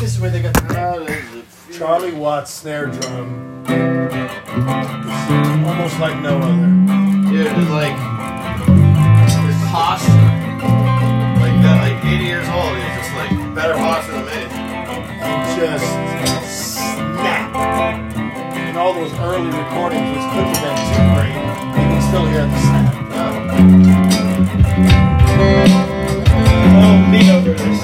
this is where they got the Charlie Watts snare drum. It's almost like no other. Dude, it's like his posture. Like that, like 80 years old, he's just like better posture than me. Just snap. And all those early recordings, which couldn't have been too great, you can still hear the snap. Oh, me over this.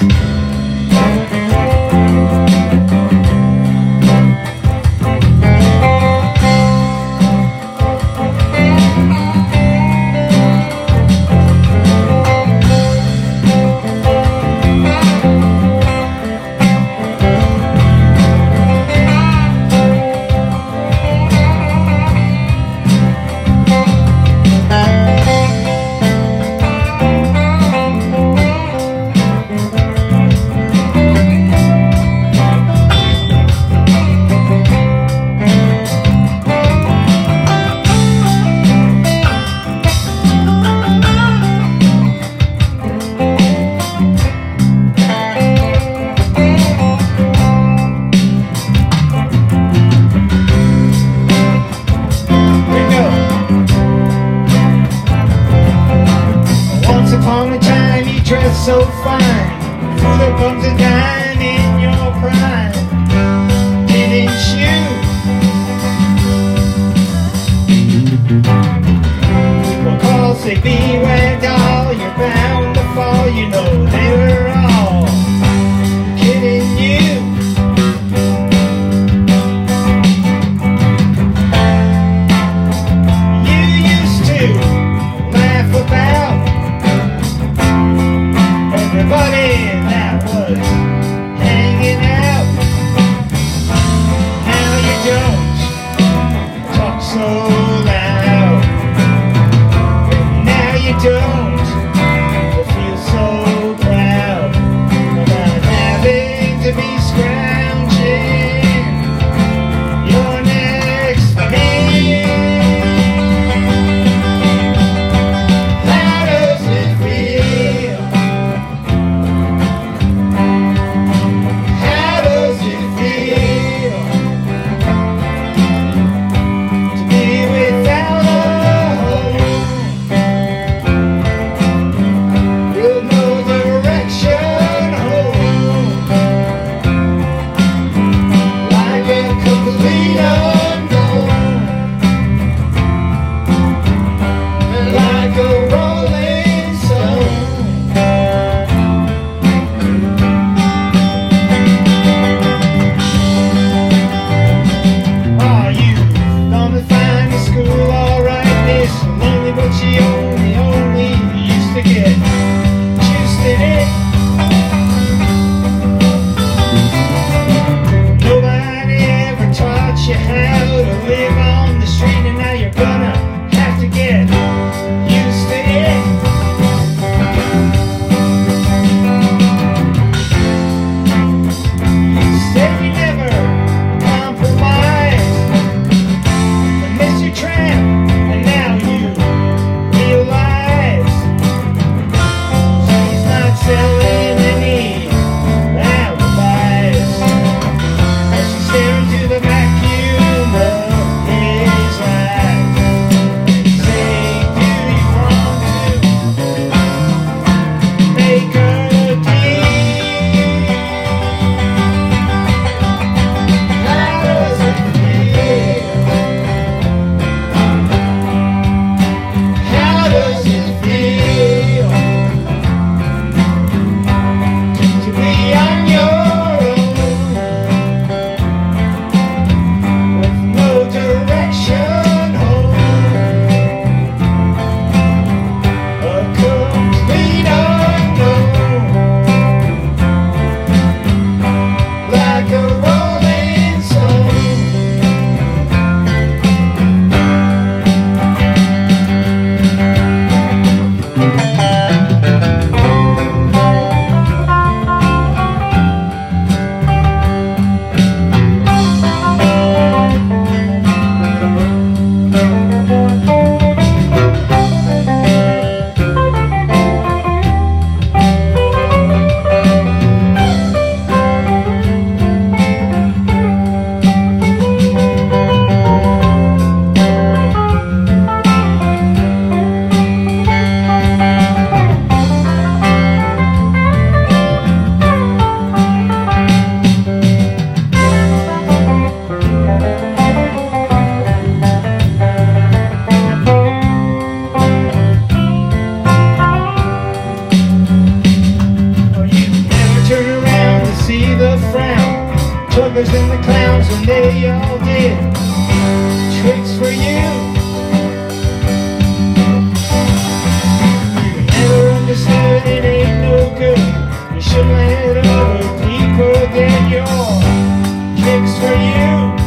So fine, there comes a time in your prime, didn't you? People call, say beware doll, you're bound to fall, you know they were all kidding you. You used to laugh about everybody that was hanging out. Now you don't talk so loud. Now you don't feel so proud about having to be scrounging your next meal. How does it feel? Selling muggers and the clowns, and they all did tricks for you. You never understood it ain't no good. You should let other people get your tricks for you.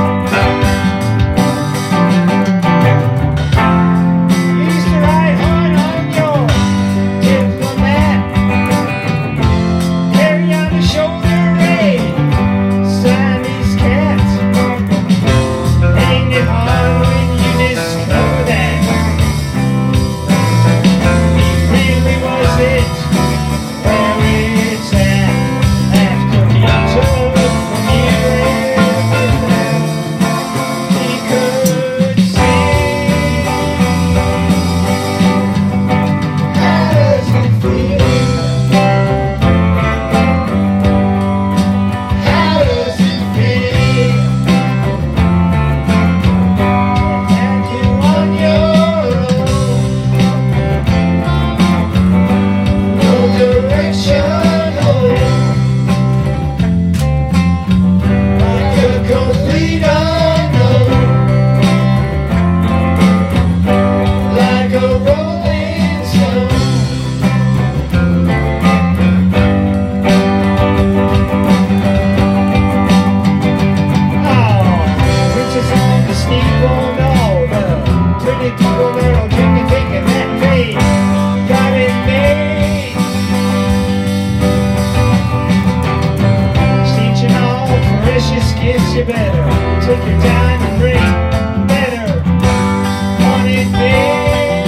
You better take your time and bring better on it, babe.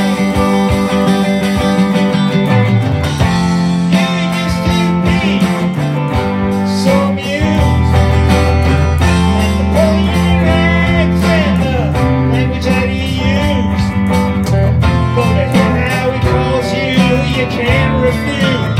You used to be so amused at the bullying rags and the language that he used. Go to him how he calls you, you can't refuse.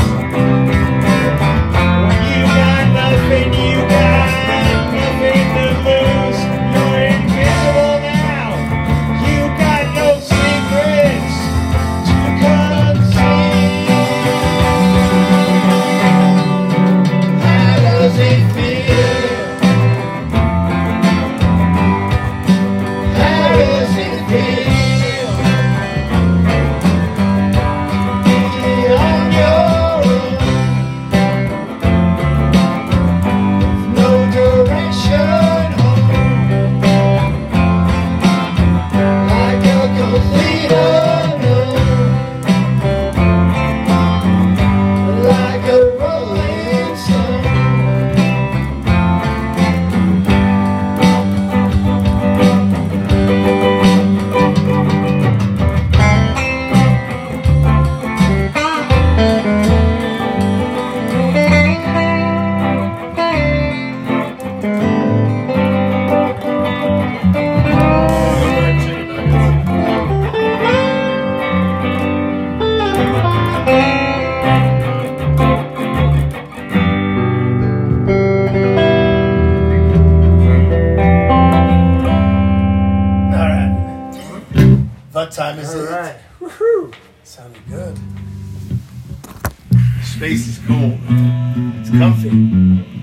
When you got nothing, you got nothing to lose. You're invisible now. You got no secrets to conceal. How does it feel? How does it feel? Be on your own. No direction home, like a complete unknown, like a rolling stone. What time is it? Alright. Woohoo! Sounded good. Space is cold. It's comfy.